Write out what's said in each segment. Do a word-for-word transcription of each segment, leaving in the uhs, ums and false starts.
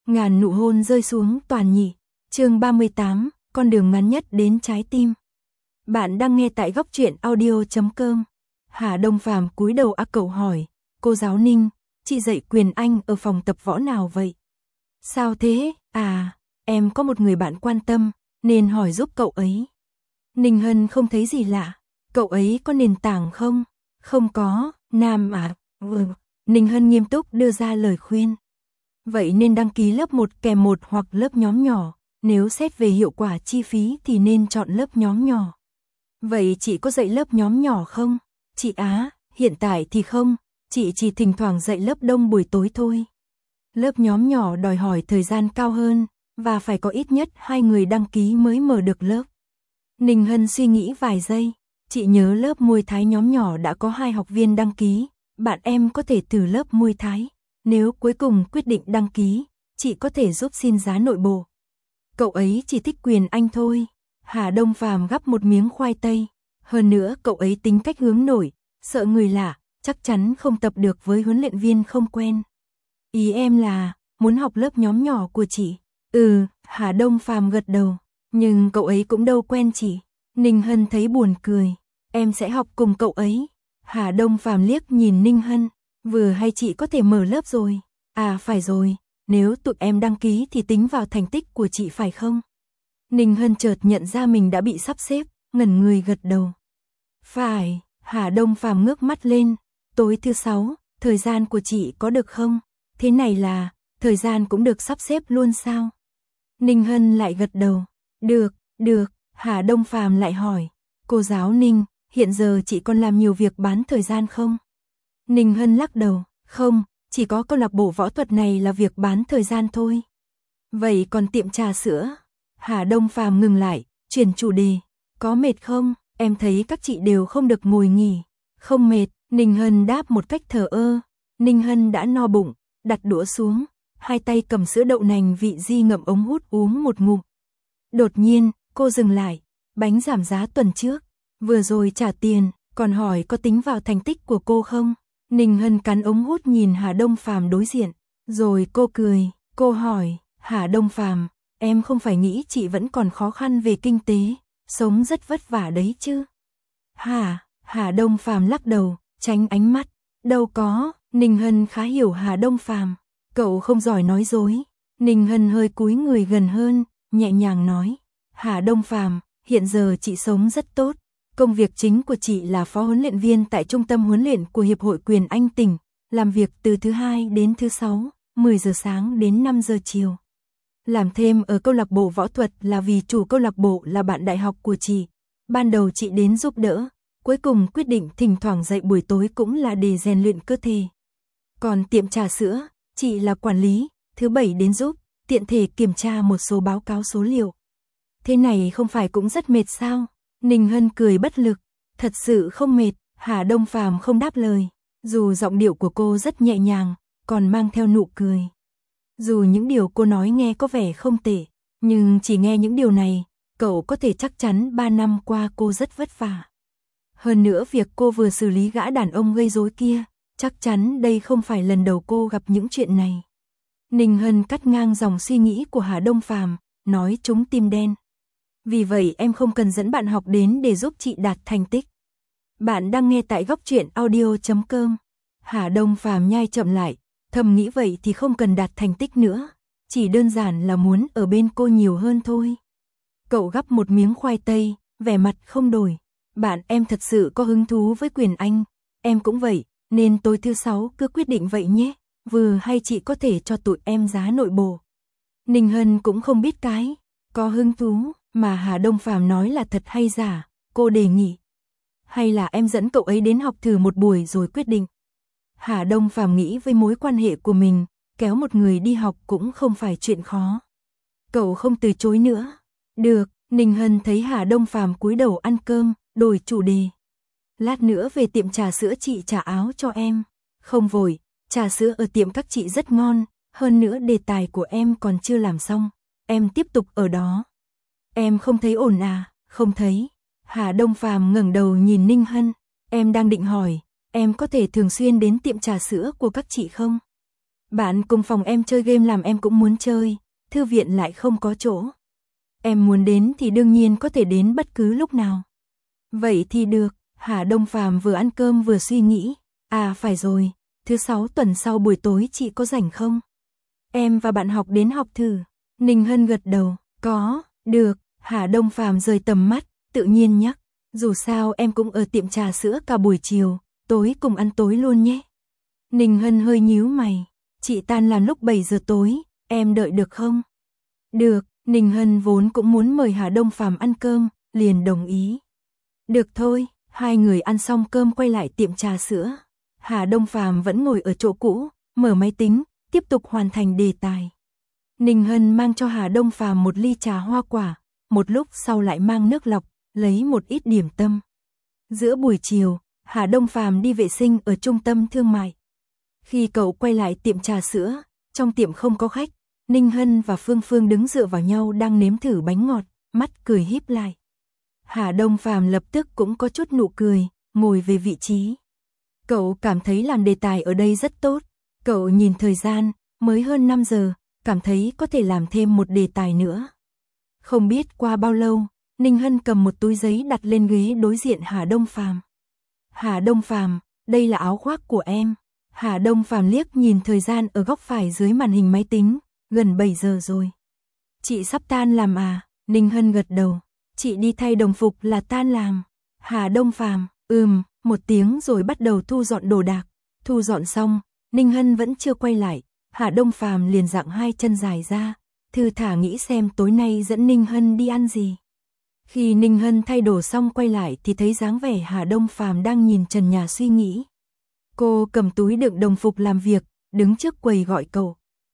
Ngàn nụ hôn rơi xuống toàn nhị. Chương ba mươi tám, con đường ngắn nhất đến trái tim. Bạn đang nghe tại góc truyện audio chấm com. Hà Đông Phàm cúi đầu ác cậu hỏi, cô giáo Ninh, chị dạy quyền Anh ở phòng tập võ nào vậy? Sao thế? À, em có một người bạn quan tâm, nên hỏi giúp cậu ấy. Ninh Hân không thấy gì lạ, cậu ấy có nền tảng không? Không có, nam à? Ừ. Ninh Hân nghiêm túc đưa ra lời khuyên. Vậy nên đăng ký lớp một kèm một hoặc lớp nhóm nhỏ, nếu xét về hiệu quả chi phí thì nên chọn lớp nhóm nhỏ. Vậy chị có dạy lớp nhóm nhỏ không? Chị á, hiện tại thì không, chị chỉ thỉnh thoảng dạy lớp đông buổi tối thôi. Lớp nhóm nhỏ đòi hỏi thời gian cao hơn, và phải có ít nhất hai người đăng ký mới mở được lớp. Ninh Hân suy nghĩ vài giây, chị nhớ lớp Muay Thái nhóm nhỏ đã có hai học viên đăng ký, bạn em có thể thử lớp Muay Thái. Nếu cuối cùng quyết định đăng ký, chị có thể giúp xin giá nội bộ. Cậu ấy chỉ thích quyền Anh thôi. Hà Đông Phàm gắp một miếng khoai tây. Hơn nữa cậu ấy tính cách hướng nội, sợ người lạ, chắc chắn không tập được với huấn luyện viên không quen. Ý em là, muốn học lớp nhóm nhỏ của chị. Ừ, Hà Đông Phàm gật đầu. Nhưng cậu ấy cũng đâu quen chị. Ninh Hân thấy buồn cười. Em sẽ học cùng cậu ấy. Hà Đông Phàm liếc nhìn Ninh Hân. Vừa hay chị có thể mở lớp rồi. À phải rồi, nếu tụi em đăng ký thì tính vào thành tích của chị phải không? Ninh Hân chợt nhận ra mình đã bị sắp xếp, ngẩn người gật đầu. Phải, Hà Đông Phàm ngước mắt lên. Tối thứ sáu, thời gian của chị có được không? Thế này là, thời gian cũng được sắp xếp luôn sao? Ninh Hân lại gật đầu. Được, được, Hà Đông Phàm lại hỏi. Cô giáo Ninh, hiện giờ chị còn làm nhiều việc bán thời gian không? Ninh Hân lắc đầu, không, chỉ có câu lạc bộ võ thuật này là việc bán thời gian thôi. Vậy còn tiệm trà sữa? Hà Đông Phàm ngừng lại, chuyển chủ đề. Có mệt không? Em thấy các chị đều không được ngồi nghỉ. Không mệt, Ninh Hân đáp một cách thờ ơ. Ninh Hân đã no bụng, đặt đũa xuống, hai tay cầm sữa đậu nành vị di ngậm ống hút uống một ngụm. Đột nhiên, cô dừng lại, bánh giảm giá tuần trước, vừa rồi trả tiền, còn hỏi có tính vào thành tích của cô không? Ninh Hân cắn ống hút nhìn Hà Đông Phàm đối diện, rồi cô cười, cô hỏi, Hà Đông Phàm, em không phải nghĩ chị vẫn còn khó khăn về kinh tế, sống rất vất vả đấy chứ? Hà, Hà Đông Phàm lắc đầu, tránh ánh mắt, đâu có, Ninh Hân khá hiểu Hà Đông Phàm, cậu không giỏi nói dối. Ninh Hân hơi cúi người gần hơn, nhẹ nhàng nói, Hà Đông Phàm, hiện giờ chị sống rất tốt. Công việc chính của chị là phó huấn luyện viên tại trung tâm huấn luyện của Hiệp hội Quyền Anh tỉnh, làm việc từ thứ hai đến thứ sáu, mười giờ sáng đến năm giờ chiều. Làm thêm ở câu lạc bộ võ thuật là vì chủ câu lạc bộ là bạn đại học của chị. Ban đầu chị đến giúp đỡ, cuối cùng quyết định thỉnh thoảng dạy buổi tối cũng là để rèn luyện cơ thể. Còn tiệm trà sữa, chị là quản lý, thứ bảy đến giúp, tiện thể kiểm tra một số báo cáo số liệu. Thế này không phải cũng rất mệt sao? Ninh Hân cười bất lực, thật sự không mệt. Hà Đông Phàm không đáp lời, dù giọng điệu của cô rất nhẹ nhàng, còn mang theo nụ cười. Dù những điều cô nói nghe có vẻ không tệ, nhưng chỉ nghe những điều này, cậu có thể chắc chắn ba năm qua cô rất vất vả. Hơn nữa việc cô vừa xử lý gã đàn ông gây rối kia, chắc chắn đây không phải lần đầu cô gặp những chuyện này. Ninh Hân cắt ngang dòng suy nghĩ của Hà Đông Phàm, nói trúng tim đen. Vì vậy em không cần dẫn bạn học đến để giúp chị đạt thành tích. Bạn đang nghe tại góc truyện audio chấm com. Hà Đông Phàm nhai chậm lại, thầm nghĩ vậy thì không cần đạt thành tích nữa, chỉ đơn giản là muốn ở bên cô nhiều hơn thôi. Cậu gắp một miếng khoai tây, vẻ mặt không đổi. Bạn em thật sự có hứng thú với quyền Anh, em cũng vậy, nên tối thứ sáu cứ quyết định vậy nhé, vừa hay chị có thể cho tụi em giá nội bộ. Ninh Hân cũng không biết cái, có hứng thú mà Hà Đông Phàm nói là thật hay giả, cô đề nghị. Hay là em dẫn cậu ấy đến học thử một buổi rồi quyết định. Hà Đông Phàm nghĩ với mối quan hệ của mình, kéo một người đi học cũng không phải chuyện khó. Cậu không từ chối nữa. Được, Ninh Hân thấy Hà Đông Phàm cúi đầu ăn cơm, đổi chủ đề. Lát nữa về tiệm trà sữa chị trả áo cho em. Không vội, trà sữa ở tiệm các chị rất ngon, hơn nữa đề tài của em còn chưa làm xong, em tiếp tục ở đó. Em không thấy ổn à? Không thấy. Hà Đông Phàm ngẩng đầu nhìn Ninh Hân, em đang định hỏi, em có thể thường xuyên đến tiệm trà sữa của các chị không? Bạn cùng phòng em chơi game làm em cũng muốn chơi, thư viện lại không có chỗ. Em muốn đến thì đương nhiên có thể đến bất cứ lúc nào. Vậy thì được, Hà Đông Phàm vừa ăn cơm vừa suy nghĩ. À phải rồi, thứ sáu tuần sau buổi tối chị có rảnh không? Em và bạn học đến học thử. Ninh Hân gật đầu, có, được. Hà Đông Phàm rời tầm mắt, tự nhiên nhắc. Dù sao em cũng ở tiệm trà sữa cả buổi chiều, tối cùng ăn tối luôn nhé. Ninh Hân hơi nhíu mày. Chị tan làm lúc bảy giờ tối, em đợi được không? Được, Ninh Hân vốn cũng muốn mời Hà Đông Phàm ăn cơm, liền đồng ý. Được thôi, hai người ăn xong cơm quay lại tiệm trà sữa. Hà Đông Phàm vẫn ngồi ở chỗ cũ, mở máy tính, tiếp tục hoàn thành đề tài. Ninh Hân mang cho Hà Đông Phàm một ly trà hoa quả, một lúc sau lại mang nước lọc, lấy một ít điểm tâm. Giữa buổi chiều, Hà Đông Phàm đi vệ sinh ở trung tâm thương mại. Khi cậu quay lại tiệm trà sữa, trong tiệm không có khách, Ninh Hân và Phương Phương đứng dựa vào nhau đang nếm thử bánh ngọt, mắt cười híp lại. Hà Đông Phàm lập tức cũng có chút nụ cười, ngồi về vị trí. Cậu cảm thấy làm đề tài ở đây rất tốt. Cậu nhìn thời gian, mới hơn năm giờ, cảm thấy có thể làm thêm một đề tài nữa. Không biết qua bao lâu, Ninh Hân cầm một túi giấy đặt lên ghế đối diện Hà Đông Phàm. Hà Đông Phàm, đây là áo khoác của em. Hà Đông Phàm liếc nhìn thời gian ở góc phải dưới màn hình máy tính, gần bảy giờ rồi. Chị sắp tan làm à? Ninh Hân gật đầu. Chị đi thay đồng phục là tan làm. Hà Đông Phàm, ừm, một tiếng rồi bắt đầu thu dọn đồ đạc. Thu dọn xong, Ninh Hân vẫn chưa quay lại. Hà Đông Phàm liền giặng hai chân dài ra, thư thả nghĩ xem tối nay dẫn Ninh Hân đi ăn gì. Khi Ninh Hân thay đồ xong quay lại thì thấy dáng vẻ Hà Đông Phàm đang nhìn trần nhà suy nghĩ. Cô cầm túi đựng đồng phục làm việc, đứng trước quầy gọi cậu.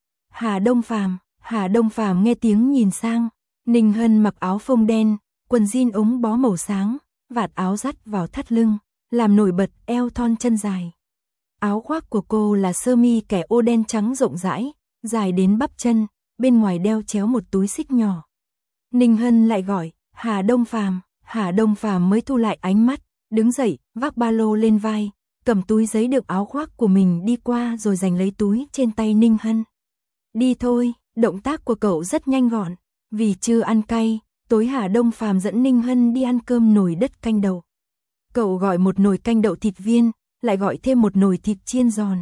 Hà Đông Phàm, Hà Đông Phàm nghe tiếng nhìn sang. Ninh Hân mặc áo phông đen, quần jean ống bó màu sáng, vạt áo dắt vào thắt lưng, làm nổi bật eo thon chân dài. Áo khoác của cô là sơ mi kẻ ô đen trắng rộng rãi, dài đến bắp chân, bên ngoài đeo chéo một túi xích nhỏ. Ninh Hân lại gọi, Hà Đông Phàm, Hà Đông Phàm mới thu lại ánh mắt, đứng dậy, vác ba lô lên vai, cầm túi giấy đựng áo khoác của mình đi qua rồi giành lấy túi trên tay Ninh Hân. Đi thôi, động tác của cậu rất nhanh gọn, vì chưa ăn cay, tối Hà Đông Phàm dẫn Ninh Hân đi ăn cơm nồi đất canh đậu. Cậu gọi một nồi canh đậu thịt viên, lại gọi thêm một nồi thịt chiên giòn.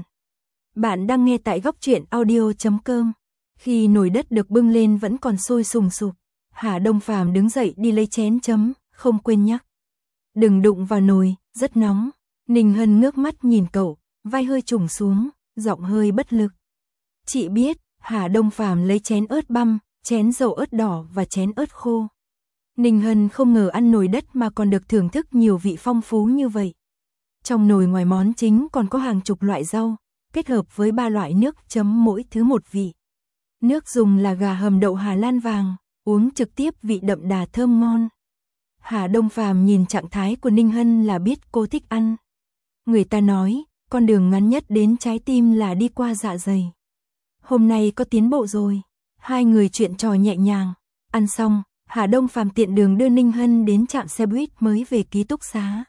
Bạn đang nghe tại góc truyện audio chấm com. Khi nồi đất được bưng lên vẫn còn sôi sùng sục, Hà Đông Phàm đứng dậy đi lấy chén chấm, không quên nhắc. Đừng đụng vào nồi, rất nóng. Ninh Hân ngước mắt nhìn cậu, vai hơi trùng xuống, giọng hơi bất lực. Chị biết. Hà Đông Phàm lấy chén ớt băm, chén dầu ớt đỏ và chén ớt khô. Ninh Hân không ngờ ăn nồi đất mà còn được thưởng thức nhiều vị phong phú như vậy. Trong nồi ngoài món chính còn có hàng chục loại rau, kết hợp với ba loại nước chấm mỗi thứ một vị. Nước dùng là gà hầm đậu Hà Lan vàng, uống trực tiếp vị đậm đà thơm ngon. Hà Đông Phàm nhìn trạng thái của Ninh Hân là biết cô thích ăn. Người ta nói, con đường ngắn nhất đến trái tim là đi qua dạ dày. Hôm nay có tiến bộ rồi. Hai người chuyện trò nhẹ nhàng. Ăn xong, Hà Đông Phàm tiện đường đưa Ninh Hân đến trạm xe buýt mới về ký túc xá.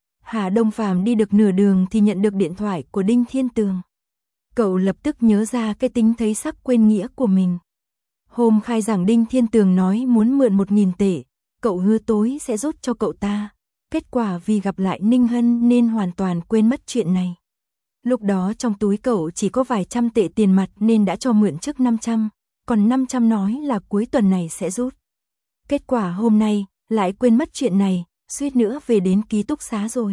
Hà Đông Phàm đi được nửa đường thì nhận được điện thoại của Đinh Thiên Tường. Cậu lập tức nhớ ra cái tính thấy sắc quên nghĩa của mình. Hôm khai giảng Đinh Thiên Tường nói muốn mượn một nghìn tệ, cậu hứa tối sẽ rút cho cậu ta. Kết quả vì gặp lại Ninh Hân nên hoàn toàn quên mất chuyện này. Lúc đó trong túi cậu chỉ có vài trăm tệ tiền mặt nên đã cho mượn trước năm trăm, còn năm trăm nói là cuối tuần này sẽ rút. Kết quả hôm nay, lại quên mất chuyện này, suýt nữa về đến ký túc xá rồi.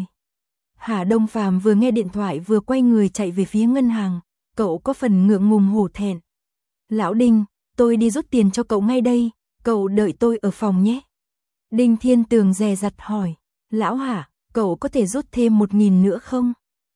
Hà Đông Phàm vừa nghe điện thoại vừa quay người chạy về phía ngân hàng, cậu có phần ngượng ngùng hổ thẹn. Lão Đinh, tôi đi rút tiền cho cậu ngay đây, cậu đợi tôi ở phòng nhé. Đinh Thiên Tường dè dặt hỏi, lão Hà, cậu có thể rút thêm một nghìn nữa không?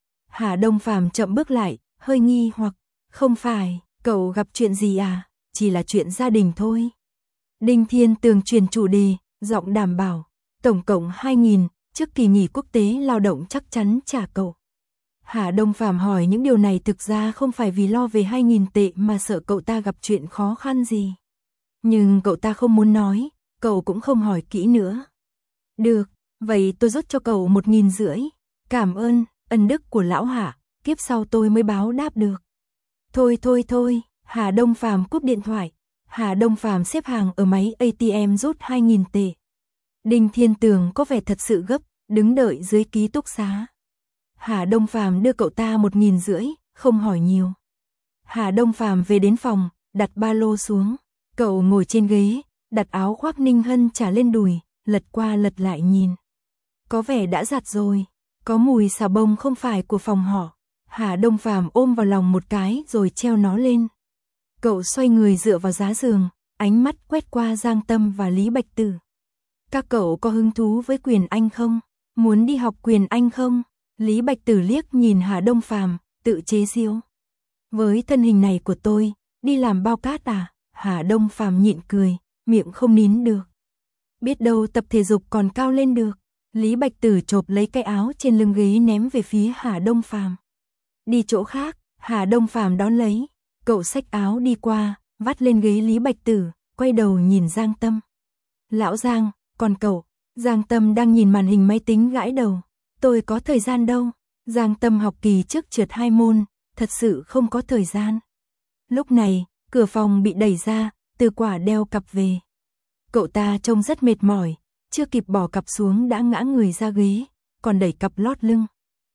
Hà Đông Phàm chậm bước lại, hơi nghi hoặc, không phải, cậu gặp chuyện gì à, chỉ là chuyện gia đình thôi. Đinh Thiên Tường chuyển chủ đề, giọng đảm bảo, tổng cộng hai nghìn, trước kỳ nghỉ quốc tế lao động chắc chắn trả cậu. Hà Đông Phàm hỏi những điều này thực ra không phải vì lo về hai nghìn tệ mà sợ cậu ta gặp chuyện khó khăn gì. Nhưng cậu ta không muốn nói, cậu cũng không hỏi kỹ nữa. Được, vậy tôi rút cho cậu một nghìn rưỡi. Cảm ơn, ân đức của lão Hạ, kiếp sau tôi mới báo đáp được. Thôi thôi thôi, Hà Đông Phàm cúp điện thoại. Hà Đông Phàm xếp hàng ở máy a tê em rút hai nghìn tệ. Đinh Thiên Tường có vẻ thật sự gấp, đứng đợi dưới ký túc xá. Hà Đông Phàm đưa cậu ta một nghìn rưỡi, không hỏi nhiều. Hà Đông Phàm về đến phòng, đặt ba lô xuống. Cậu ngồi trên ghế, đặt áo khoác Ninh Hân trả lên đùi, lật qua lật lại nhìn. Có vẻ đã giặt rồi, có mùi xà bông không phải của phòng họ. Hà Đông Phàm ôm vào lòng một cái rồi treo nó lên. Cậu xoay người dựa vào giá giường, ánh mắt quét qua Giang Tâm và Lý Bạch Tử. Các cậu có hứng thú với quyền Anh không? Muốn đi học quyền Anh không? Lý Bạch Tử liếc nhìn Hà Đông Phàm, tự chế giễu. Với thân hình này của tôi, đi làm bao cát à? Hà Đông Phàm nhịn cười, miệng không nín được. Biết đâu tập thể dục còn cao lên được. Lý Bạch Tử chộp lấy cái áo trên lưng ghế ném về phía Hà Đông Phàm. Đi chỗ khác, Hà Đông Phàm đón lấy. Cậu xách áo đi qua, vắt lên ghế Lý Bạch Tử, quay đầu nhìn Giang Tâm. Lão Giang, còn cậu? Giang Tâm đang nhìn màn hình máy tính gãi đầu. Tôi có thời gian đâu. Giang Tâm học kỳ trước trượt hai môn, thật sự không có thời gian. Lúc này, cửa phòng bị đẩy ra, Từ Quả đeo cặp về. Cậu ta trông rất mệt mỏi, chưa kịp bỏ cặp xuống đã ngã người ra ghế, còn đẩy cặp lót lưng.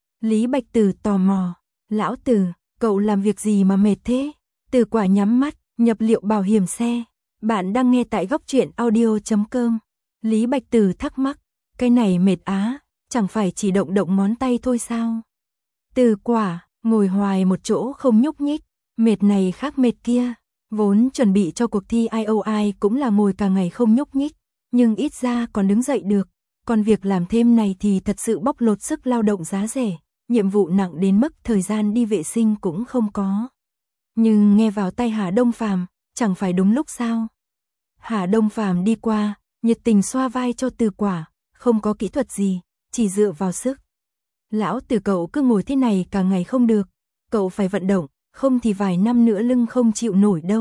Lý Bạch Tử tò mò. Lão Từ, cậu làm việc gì mà mệt thế? Từ Quả nhắm mắt, nhập liệu bảo hiểm xe. Bạn đang nghe tại góc truyện audio chấm com. Lý Bạch Tử thắc mắc, cái này mệt á, chẳng phải chỉ động động ngón tay thôi sao? Từ Quả, ngồi hoài một chỗ không nhúc nhích, mệt này khác mệt kia. Vốn chuẩn bị cho cuộc thi i o i cũng là ngồi cả ngày không nhúc nhích, nhưng ít ra còn đứng dậy được. Còn việc làm thêm này thì thật sự bóc lột sức lao động giá rẻ, nhiệm vụ nặng đến mức thời gian đi vệ sinh cũng không có. Nhưng nghe vào tay Hà Đông Phàm, chẳng phải đúng lúc sao? Hà Đông Phàm đi qua, nhiệt tình xoa vai cho Từ Quả, không có kỹ thuật gì, chỉ dựa vào sức. Lão Từ, cậu cứ ngồi thế này cả ngày không được, cậu phải vận động, không thì vài năm nữa lưng không chịu nổi đâu.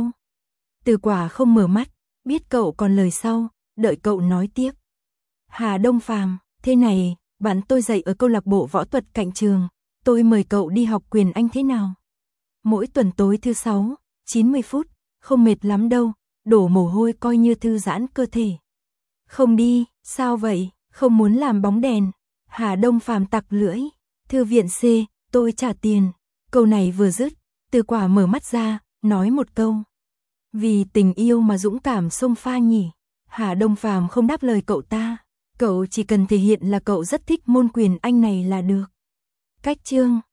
Từ Quả không mở mắt, biết cậu còn lời sau, đợi cậu nói tiếp. Hà Đông Phàm, thế này, bạn tôi dạy ở câu lạc bộ võ thuật cạnh trường, tôi mời cậu đi học quyền Anh thế nào? Mỗi tuần tối thứ sáu, chín mươi phút, không mệt lắm đâu, đổ mồ hôi coi như thư giãn cơ thể. Không đi, sao vậy, không muốn làm bóng đèn? Hà Đông Phàm tặc lưỡi, thư viện C, tôi trả tiền. Câu này vừa dứt, Từ Quả mở mắt ra, nói một câu. Vì tình yêu mà dũng cảm xông pha nhỉ? Hà Đông Phàm không đáp lời cậu ta, cậu chỉ cần thể hiện là cậu rất thích môn quyền Anh này là được. Cách chương